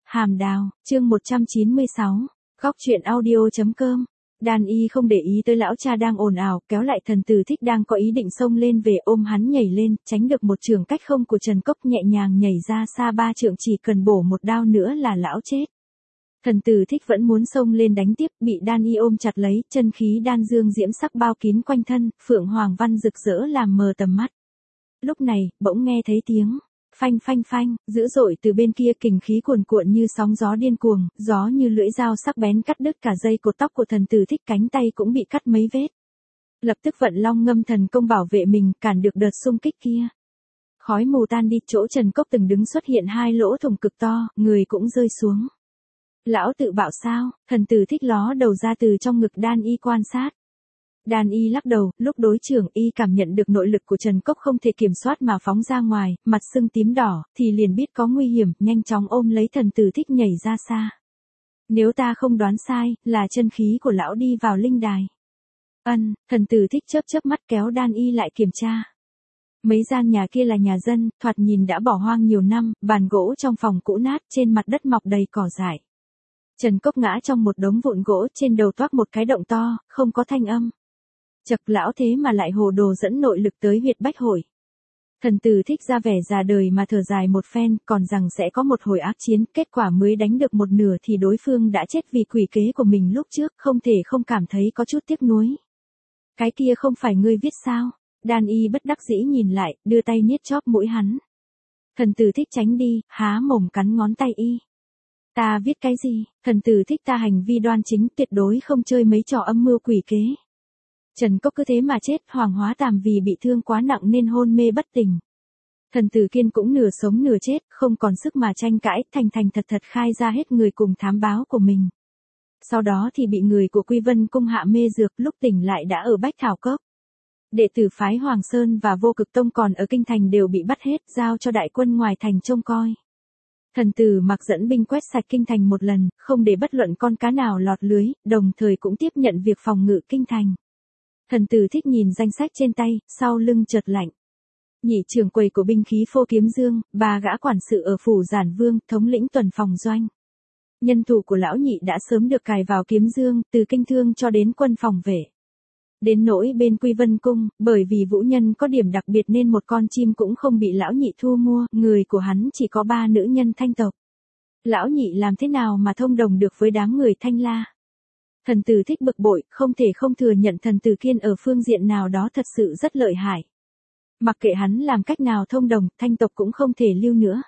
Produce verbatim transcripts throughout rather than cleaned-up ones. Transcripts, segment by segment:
Hàm đào, chương một trăm chín mươi sáu, góc truyện audio.com. Đan Y không để ý tới lão cha đang ồn ào, kéo lại Thần Tử Thích đang có ý định xông lên về, ôm hắn nhảy lên, tránh được một trường cách không của Trần Cốc, nhẹ nhàng nhảy ra xa ba trượng, chỉ cần bổ một đao nữa là lão chết. Thần Tử Thích vẫn muốn xông lên đánh tiếp, bị Đan Y ôm chặt lấy, chân khí đan dương diễm sắc bao kín quanh thân, phượng hoàng văn rực rỡ làm mờ tầm mắt. Lúc này, bỗng nghe thấy tiếng phanh phanh phanh, dữ dội từ bên kia, kình khí cuồn cuộn như sóng gió điên cuồng, gió như lưỡi dao sắc bén cắt đứt cả dây cột tóc của Thần Tử Thích, cánh tay cũng bị cắt mấy vết. Lập tức vận long ngâm thần công bảo vệ mình, cản được đợt xung kích kia. Khói mù tan đi, chỗ Trần Cốc từng đứng xuất hiện hai lỗ thủng cực to, người cũng rơi xuống. Lão tự bạo sao? Thần Tử Thích ló đầu ra từ trong ngực Đan Y quan sát. Đan Y lắc đầu, lúc đối trưởng Y cảm nhận được nội lực của Trần Cốc không thể kiểm soát mà phóng ra ngoài, mặt sưng tím đỏ, thì liền biết có nguy hiểm, nhanh chóng ôm lấy Thần Tử Thích nhảy ra xa. Nếu ta không đoán sai, là chân khí của lão đi vào linh đài. Ân, Thần Tử Thích chớp chớp mắt kéo Đan Y lại kiểm tra. Mấy gian nhà kia là nhà dân, thoạt nhìn đã bỏ hoang nhiều năm, bàn gỗ trong phòng cũ nát, trên mặt đất mọc đầy cỏ dại. Trần Cốc ngã trong một đống vụn gỗ, trên đầu toác một cái động to, không có thanh âm. Chật, lão thế mà lại hồ đồ dẫn nội lực tới huyệt bách hội. Thần Tử Thích ra vẻ già đời mà thở dài một phen, còn rằng sẽ có một hồi ác chiến, kết quả mới đánh được một nửa thì đối phương đã chết vì quỷ kế của mình lúc trước, không thể không cảm thấy có chút tiếc nuối. Cái kia không phải ngươi viết sao? Đan Y bất đắc dĩ nhìn lại, đưa tay niết chóp mũi hắn. Thần Tử Thích tránh đi, há mồm cắn ngón tay Y. Ta viết cái gì? Thần Tử Thích, ta hành vi đoan chính, tuyệt đối không chơi mấy trò âm mưu quỷ kế. Trần Cốc cứ thế mà chết, Hoàng Hóa Tàm vì bị thương quá nặng nên hôn mê bất tỉnh. Thần Tử Kiên cũng nửa sống nửa chết, không còn sức mà tranh cãi, thành thành thật thật khai ra hết người cùng thám báo của mình. Sau đó thì bị người của Quy Vân Cung hạ mê dược, lúc tỉnh lại đã ở Bách Thảo Cốc. Đệ tử phái Hoàng Sơn và Vô Cực Tông còn ở kinh thành đều bị bắt hết, giao cho đại quân ngoài thành trông coi. Thần Tử Mặc dẫn binh quét sạch kinh thành một lần, không để bất luận con cá nào lọt lưới, đồng thời cũng tiếp nhận việc phòng ngự kinh thành. Thần Tử Thích nhìn danh sách trên tay, sau lưng chợt lạnh. Nhị trưởng quầy của binh khí Phô Kiếm Dương, ba gã quản sự ở phủ Giản Vương, thống lĩnh tuần phòng doanh. Nhân thủ của lão nhị đã sớm được cài vào Kiếm Dương, từ kinh thương cho đến quân phòng vệ. Đến nỗi bên Quy Vân Cung, bởi vì Vũ Nhân có điểm đặc biệt nên một con chim cũng không bị lão nhị thu mua, người của hắn chỉ có ba nữ nhân Thanh tộc. Lão nhị làm thế nào mà thông đồng được với đám người Thanh La? Thần Tử Thích bực bội, không thể không thừa nhận Thần Tử Kiên ở phương diện nào đó thật sự rất lợi hại. Mặc kệ hắn làm cách nào thông đồng, Thanh tộc cũng không thể lưu nữa.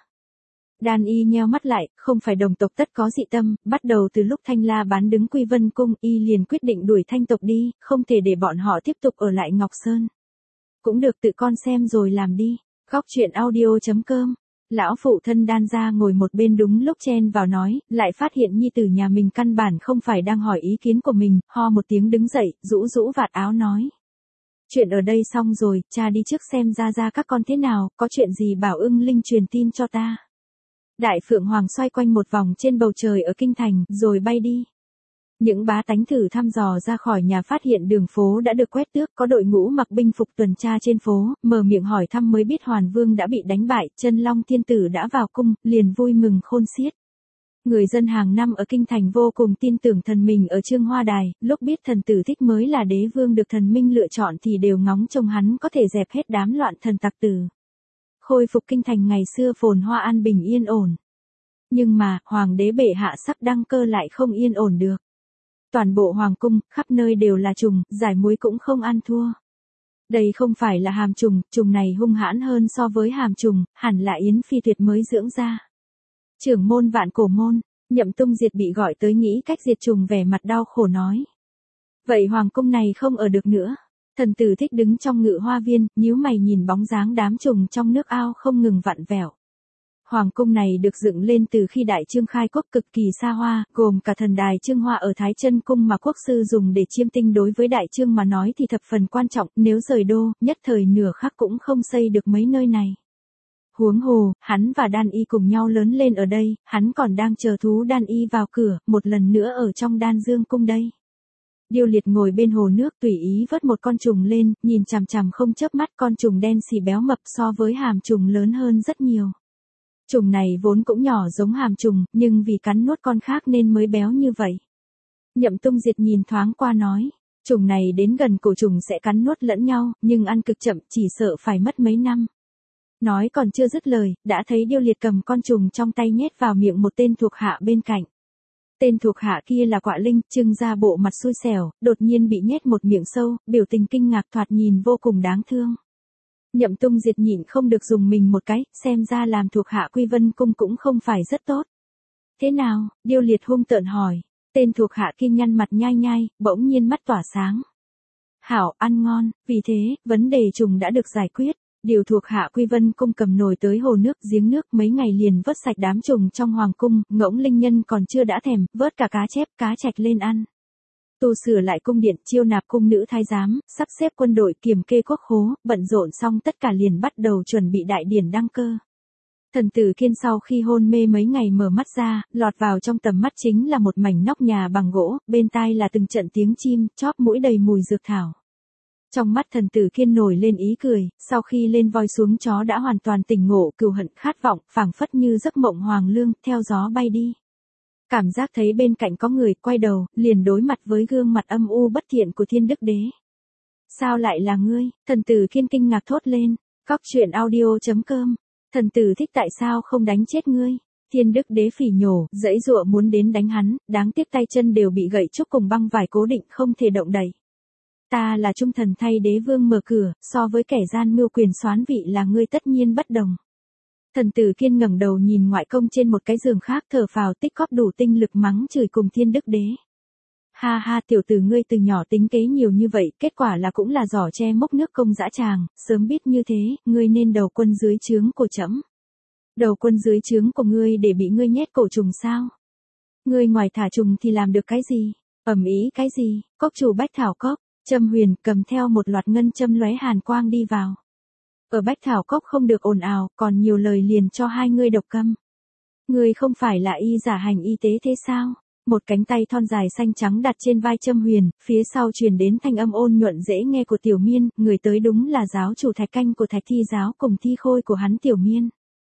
Đan Y nheo mắt lại, không phải đồng tộc tất có dị tâm, bắt đầu từ lúc Thanh La bán đứng Quy Vân Cung, Y liền quyết định đuổi Thanh tộc đi, không thể để bọn họ tiếp tục ở lại Ngọc Sơn. Cũng được, tự con xem rồi làm đi. Góc truyện audio.com. Lão phụ thân Đan gia ngồi một bên đúng lúc chen vào nói, lại phát hiện nhi tử nhà mình căn bản không phải đang hỏi ý kiến của mình, ho một tiếng đứng dậy, rũ rũ vạt áo nói. Chuyện ở đây xong rồi, cha đi trước xem ra ra các con thế nào, có chuyện gì bảo ưng linh truyền tin cho ta. Đại Phượng Hoàng xoay quanh một vòng trên bầu trời ở kinh thành, rồi bay đi. Những bá tánh thử thăm dò ra khỏi nhà phát hiện đường phố đã được quét tước, có đội ngũ mặc binh phục tuần tra trên phố, mở miệng hỏi thăm mới biết Hoàn Vương đã bị đánh bại, Chân Long Thiên Tử đã vào cung, liền vui mừng khôn xiết. Người dân hàng năm ở kinh thành vô cùng tin tưởng thần mình ở Trương Hoa Đài, lúc biết Thần Tử Thích mới là đế vương được thần minh lựa chọn thì đều ngóng trông hắn có thể dẹp hết đám loạn thần tặc tử. Khôi phục kinh thành ngày xưa phồn hoa an bình yên ổn. Nhưng mà, hoàng đế bệ hạ sắp đăng cơ lại không yên ổn được. Toàn bộ hoàng cung, khắp nơi đều là trùng, giải muối cũng không ăn thua. Đây không phải là hàm trùng, trùng này hung hãn hơn so với hàm trùng, hẳn là Yến Phi Tuyệt mới dưỡng ra. Trưởng môn Vạn Cổ môn, Nhậm Tung Diệt bị gọi tới nghĩ cách diệt trùng, vẻ mặt đau khổ nói. Vậy hoàng cung này không ở được nữa. Thần Tử Thích đứng trong ngự hoa viên, nhíu mày nhìn bóng dáng đám trùng trong nước ao không ngừng vặn vẹo. Hoàng cung này được dựng lên từ khi Đại Trương khai quốc, cực kỳ xa hoa, gồm cả thần đài Trương Hoa ở Thái Chân Cung mà quốc sư dùng để chiêm tinh, đối với Đại Trương mà nói thì thập phần quan trọng, nếu rời đô, nhất thời nửa khắc cũng không xây được mấy nơi này. Huống hồ, hắn và Đan Y cùng nhau lớn lên ở đây, hắn còn đang chờ thú Đan Y vào cửa, một lần nữa ở trong Đan Dương Cung đây. Điêu Liệt ngồi bên hồ nước tùy ý vớt một con trùng lên, nhìn chằm chằm không chớp mắt, con trùng đen xì béo mập so với hàm trùng lớn hơn rất nhiều. Trùng này vốn cũng nhỏ giống hàm trùng, nhưng vì cắn nuốt con khác nên mới béo như vậy. Nhậm Tung Diệt nhìn thoáng qua nói, trùng này đến gần cổ trùng sẽ cắn nuốt lẫn nhau, nhưng ăn cực chậm, chỉ sợ phải mất mấy năm. Nói còn chưa dứt lời, đã thấy Điêu Liệt cầm con trùng trong tay nhét vào miệng một tên thuộc hạ bên cạnh. Tên thuộc hạ kia là Quạ Linh, trưng ra bộ mặt xui xẻo, đột nhiên bị nhét một miệng sâu, biểu tình kinh ngạc thoạt nhìn vô cùng đáng thương. Nhậm Tung Diệt nhịn không được dùng mình một cái, xem ra làm thuộc hạ Quy Vân Cung cũng không phải rất tốt. Thế nào? Điêu Liệt hung tợn hỏi. Tên thuộc hạ kia nhăn mặt nhai nhai, bỗng nhiên mắt tỏa sáng. Hảo, ăn ngon, vì thế, vấn đề trùng đã được giải quyết. Điều thuộc hạ Quy Vân Cung cầm nồi tới hồ nước giếng nước mấy ngày liền vớt sạch đám trùng trong hoàng cung, Ngỗng Linh Nhân còn chưa đã thèm, vớt cả cá chép, cá trạch lên ăn. Tu sửa lại cung điện, chiêu nạp cung nữ thái giám, sắp xếp quân đội, kiểm kê quốc khố, bận rộn xong tất cả liền bắt đầu chuẩn bị đại điển đăng cơ. Thần tử Kiên sau khi hôn mê mấy ngày mở mắt ra, lọt vào trong tầm mắt chính là một mảnh nóc nhà bằng gỗ, bên tai là từng trận tiếng chim, chóp mũi đầy mùi dược thảo. Trong mắt thần tử Kiên nổi lên ý cười, sau khi lên voi xuống chó đã hoàn toàn tỉnh ngộ, cừu hận khát vọng, phảng phất như giấc mộng hoàng lương, theo gió bay đi. Cảm giác thấy bên cạnh có người, quay đầu, liền đối mặt với gương mặt âm u bất thiện của Thiên Đức Đế. Sao lại là ngươi? Thần tử Kiên kinh ngạc thốt lên. Cóc truyện audio chấm com. Thần tử Thích tại sao không đánh chết ngươi? Thiên Đức Đế phỉ nhổ, giãy giụa muốn đến đánh hắn, đáng tiếc tay chân đều bị gậy trúc cùng băng vải cố định không thể động đậy. Ta là trung thần thay đế vương mở cửa, so với kẻ gian mưu quyền soán vị là ngươi tất nhiên bất đồng. Thần tử Kiên ngẩng đầu nhìn ngoại công trên một cái giường khác, thở phào tích góp đủ tinh lực mắng chửi cùng Thiên Đức Đế. Ha ha, tiểu tử ngươi từ nhỏ tính kế nhiều như vậy, kết quả là cũng là giỏ tre mốc nước công dã tràng, sớm biết như thế, ngươi nên đầu quân dưới trướng của trẫm. Đầu quân dưới trướng của ngươi để bị ngươi nhét cổ trùng sao? Ngươi ngoài thả trùng thì làm được cái gì? Ầm ĩ cái gì? Cốc chủ Bách Thảo Cốc, Trâm Huyền cầm theo một loạt ngân châm lóe hàn quang đi vào. Ở Bách Thảo Cốc không được ồn ào, còn nhiều lời liền cho hai ngươi độc câm. Ngươi không phải là y giả hành y tế thế sao? Một cánh tay thon dài xanh trắng đặt trên vai Trâm Huyền, phía sau truyền đến thanh âm ôn nhuận dễ nghe của Tiểu Miên, người tới đúng là giáo chủ Thạch Canh của Thạch Thi giáo cùng thi khôi của hắn Tiểu Miên.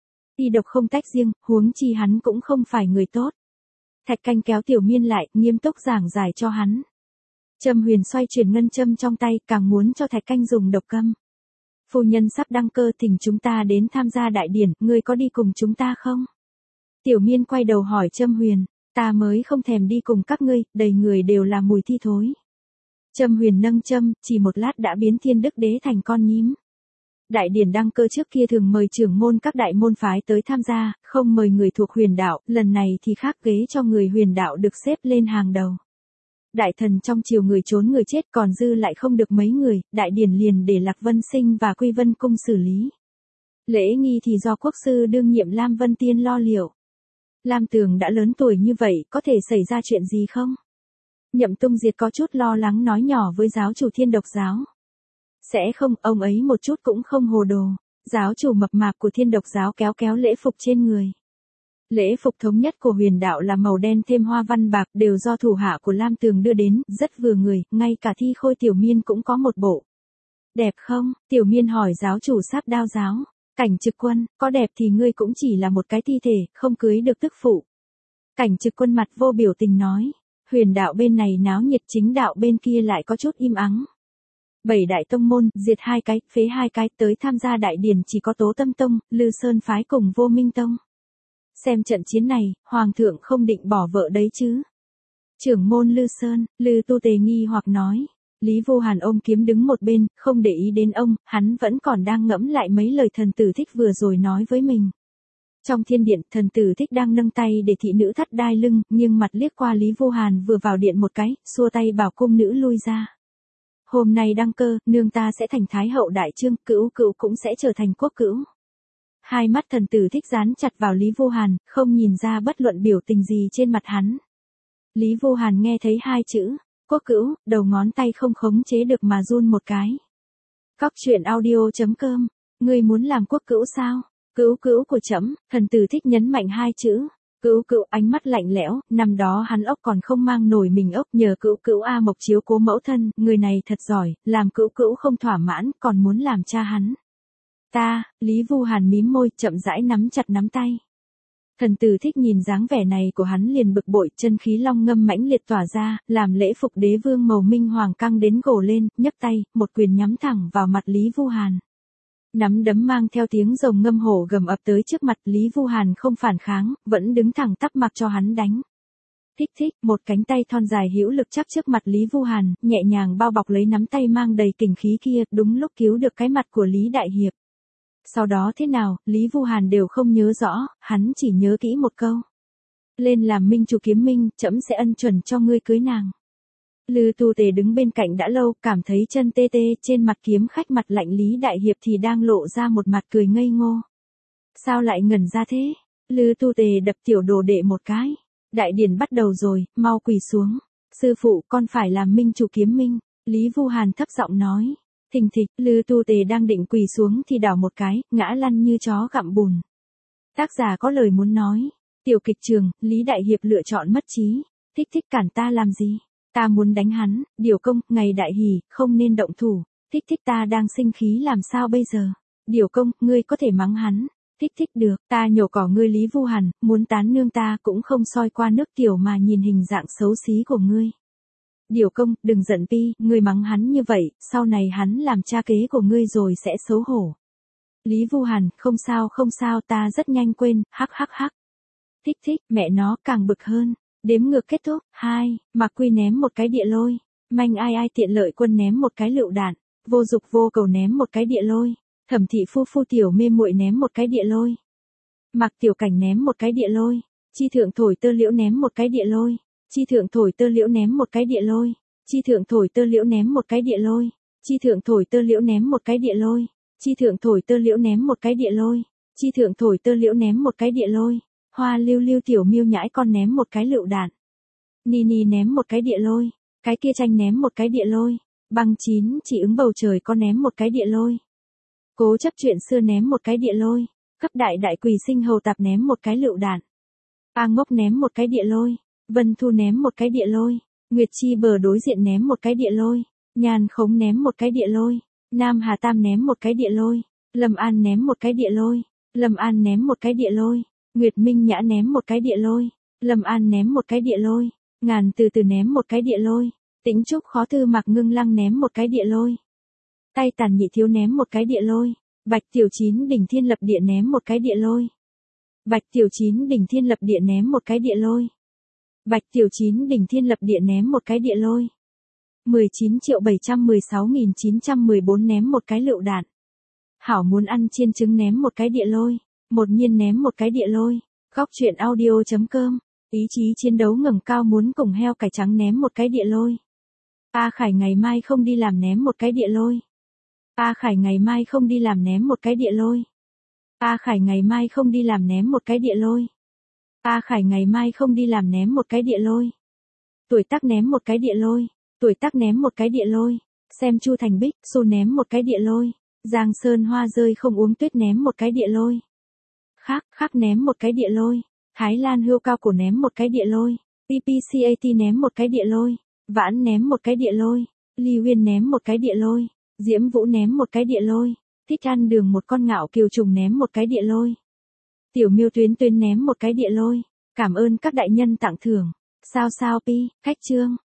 Y độc không tách riêng, huống chi hắn cũng không phải người tốt. Thạch Canh kéo Tiểu Miên lại, nghiêm túc giảng giải cho hắn. Trâm Huyền xoay chuyển ngân châm trong tay, càng muốn cho Thạch Canh dùng độc câm. Phu nhân sắp đăng cơ, thỉnh chúng ta đến tham gia đại điển, ngươi có đi cùng chúng ta không? Tiểu Miên quay đầu hỏi Trâm Huyền, ta mới không thèm đi cùng các ngươi, đầy người đều là mùi thi thối. Trâm Huyền nâng châm, chỉ một lát đã biến Thiên Đức Đế thành con nhím. Đại điển đăng cơ trước kia thường mời trưởng môn các đại môn phái tới tham gia, không mời người thuộc huyền đạo, lần này thì khác, ghế cho người huyền đạo được xếp lên hàng đầu. Đại thần trong triều người trốn người chết, còn dư lại không được mấy người, đại điển liền để Lạc Vân Sinh và Quy Vân Cung xử lý. Lễ nghi thì do quốc sư đương nhiệm Lam Vân Tiên lo liệu. Lam Tường đã lớn tuổi như vậy, có thể xảy ra chuyện gì không? Nhậm Tung Diệt có chút lo lắng nói nhỏ với giáo chủ Thiên Độc giáo. Sẽ không, ông ấy một chút cũng không hồ đồ. Giáo chủ mập mạp của Thiên Độc giáo kéo kéo lễ phục trên người. Lễ phục thống nhất của huyền đạo là màu đen thêm hoa văn bạc, đều do thủ hạ của Lam Tường đưa đến, rất vừa người, ngay cả thi khôi Tiểu Miên cũng có một bộ. Đẹp không? Tiểu Miên hỏi giáo chủ Sát Đao giáo. Cảnh Trực Quân, có đẹp thì ngươi cũng chỉ là một cái thi thể, không cưới được tức phụ. Cảnh Trực Quân mặt vô biểu tình nói, huyền đạo bên này náo nhiệt, chính đạo bên kia lại có chút im ắng. Bảy đại tông môn, diệt hai cái, phế hai cái, tới tham gia đại điển chỉ có Tố Tâm Tông, Lư Sơn phái cùng Vô Minh Tông. Xem trận chiến này, Hoàng thượng không định bỏ vợ đấy chứ. Trưởng môn Lư Sơn, Lư Tu Tề nghi hoặc nói. Lý Vô Hàn ôm kiếm đứng một bên, không để ý đến ông, hắn vẫn còn đang ngẫm lại mấy lời thần tử Thích vừa rồi nói với mình. Trong thiên điện, thần tử Thích đang nâng tay để thị nữ thắt đai lưng, nhưng mặt liếc qua Lý Vô Hàn vừa vào điện một cái, xua tay bảo cung nữ lui ra. Hôm nay đăng cơ, nương ta sẽ thành thái hậu đại trương, cữu cữu cũng sẽ trở thành quốc cữu. Hai mắt thần tử Thích dán chặt vào Lý Vô Hàn, không nhìn ra bất luận biểu tình gì trên mặt hắn. Lý Vô Hàn nghe thấy hai chữ, quốc cữu, đầu ngón tay không khống chế được mà run một cái. Cóc truyện audio chấm com, ngươi muốn làm quốc cữu sao? Cữu cữu của trẫm, thần tử Thích nhấn mạnh hai chữ. Cữu cữu ánh mắt lạnh lẽo, năm đó hắn ốc còn không mang nổi mình ốc, nhờ cữu cữu A Mộc chiếu cố mẫu thân, người này thật giỏi, làm cữu cữu không thỏa mãn, còn muốn làm cha hắn. Ta, Lý Vu Hàn mím môi, chậm rãi nắm chặt nắm tay. Thần tử Thích nhìn dáng vẻ này của hắn liền bực bội, chân khí long ngâm mãnh liệt tỏa ra, làm lễ phục đế vương màu minh hoàng căng đến gồ lên, nhấc tay, một quyền nhắm thẳng vào mặt Lý Vu Hàn. Nắm đấm mang theo tiếng rồng ngâm hổ gầm ập tới trước mặt, Lý Vu Hàn không phản kháng, vẫn đứng thẳng tắp mặc cho hắn đánh. Thích thích, một cánh tay thon dài hữu lực chắp trước mặt Lý Vu Hàn, nhẹ nhàng bao bọc lấy nắm tay mang đầy kình khí kia, đúng lúc cứu được cái mặt của Lý Đại Hiệp. Sau đó thế nào, Lý Vu Hàn đều không nhớ rõ, hắn chỉ nhớ kỹ một câu. Lên làm minh chủ kiếm minh, trẫm sẽ ân chuẩn cho ngươi cưới nàng. Lư Tu Tề đứng bên cạnh đã lâu, cảm thấy chân tê tê, trên mặt kiếm khách mặt lạnh Lý Đại Hiệp thì đang lộ ra một mặt cười ngây ngô. Sao lại ngẩn ra thế? Lư Tu Tề đập tiểu đồ đệ một cái. Đại điển bắt đầu rồi, mau quỳ xuống. Sư phụ, con phải làm minh chủ kiếm minh. Lý Vu Hàn thấp giọng nói. Thình thịch, Lư Tu Tề đang định quỳ xuống thì đảo một cái, ngã lăn như chó gặm bùn. Tác giả có lời muốn nói. Tiểu kịch trường, Lý Đại Hiệp lựa chọn mất trí. Thích thích cản ta làm gì? Ta muốn đánh hắn, Điều công, ngày đại hỷ, không nên động thủ. Thích thích ta đang sinh khí làm sao bây giờ? Điều công, ngươi có thể mắng hắn. Thích thích được, ta nhổ cỏ ngươi Lý Vu Hàn, muốn tán nương ta cũng không soi qua nước tiểu mà nhìn hình dạng xấu xí của ngươi. Điều công, đừng giận Pi, ngươi mắng hắn như vậy, sau này hắn làm cha kế của ngươi rồi sẽ xấu hổ. Lý Vu Hàn, không sao không sao, ta rất nhanh quên, hắc hắc hắc. Thích thích, mẹ nó càng bực hơn. Đếm ngược kết thúc, hai, Mạc Quy ném một cái địa lôi, Manh ai ai tiện lợi quân ném một cái lựu đạn, Vô Dục Vô Cầu ném một cái địa lôi, Thẩm Thị Phu Phu Tiểu Mê Muội ném một cái địa lôi, Mạc Tiểu Cảnh ném một cái địa lôi, Chi Thượng Thổi Tơ Liễu ném một cái địa lôi, Chi Thượng Thổi Tơ Liễu ném một cái địa lôi, Chi Thượng Thổi Tơ Liễu ném một cái địa lôi, Chi Thượng Thổi Tơ Liễu ném một cái địa lôi, Chi Thượng Thổi Tơ Liễu ném một cái địa lôi, Chi Thượng Thổi Tơ Liễu ném một cái địa lôi. Hoa Lưu Lưu Tiểu Miêu Nhãi con ném một cái lựu đạn. Nini ném một cái địa lôi. Cái kia Tranh ném một cái địa lôi. Băng Chín Chỉ Ứng Bầu Trời con ném một cái địa lôi. Cố Chấp Chuyện Xưa ném một cái địa lôi. Cấp Đại Đại Quỳ Sinh Hầu Tạp ném một cái lựu đạn. A Ngốc ném một cái địa lôi. Vân Thu ném một cái địa lôi. Nguyệt Chi Bờ đối diện ném một cái địa lôi. Nhan Khống ném một cái địa lôi. Nam Hà Tam ném một cái địa lôi. Lâm An ném một cái địa lôi. Lâm An ném một cái địa lôi. Nguyệt Minh Nhã ném một cái địa lôi, Lâm An ném một cái địa lôi, Ngàn Từ Từ ném một cái địa lôi, Tĩnh Trúc Khó Thư Mạc Ngưng Lăng ném một cái địa lôi, Tay Tàn Nhị Thiếu ném một cái địa lôi, Bạch Tiểu Chín Đỉnh Thiên Lập Địa ném một cái địa lôi, Bạch Tiểu Chín Đỉnh Thiên Lập Địa ném một cái địa lôi, Bạch Tiểu Chín Đỉnh Thiên Lập Địa ném một cái địa lôi, mười chín triệu bảy trăm mười sáu nghìn chín trăm mười bốn ném một cái lựu đạn, Hảo Muốn Ăn Chiên Trứng ném một cái địa lôi. Một Nhiên ném một cái địa lôi. Góc truyện audio chấm com. Ý chí chiến đấu ngẩng cao muốn cùng heo cải trắng ném một cái địa lôi. A Khải ngày mai không đi làm ném một cái địa lôi. A Khải ngày mai không đi làm ném một cái địa lôi. A Khải ngày mai không đi làm ném một cái địa lôi. A Khải ngày mai không đi làm ném một cái địa lôi. Tuổi Tác ném một cái địa lôi. Tuổi Tác ném một cái địa lôi. Xem Chu Thành Bích, Xu ném một cái địa lôi. Giang Sơn Hoa Rơi Không Uống Tuyết ném một cái địa lôi. Khác, khác ném một cái địa lôi. Thái Lan Hươu Cao Cổ ném một cái địa lôi. pê pê xê a tê ném một cái địa lôi. Vãn ném một cái địa lôi. Ly Uyên ném một cái địa lôi. Diễm Vũ ném một cái địa lôi. Thích Ăn Đường một con ngạo kiều trùng ném một cái địa lôi. Tiểu Miêu Tuyến Tuyến ném một cái địa lôi. Cảm ơn các đại nhân tặng thưởng. Sao sao pi, khách chương.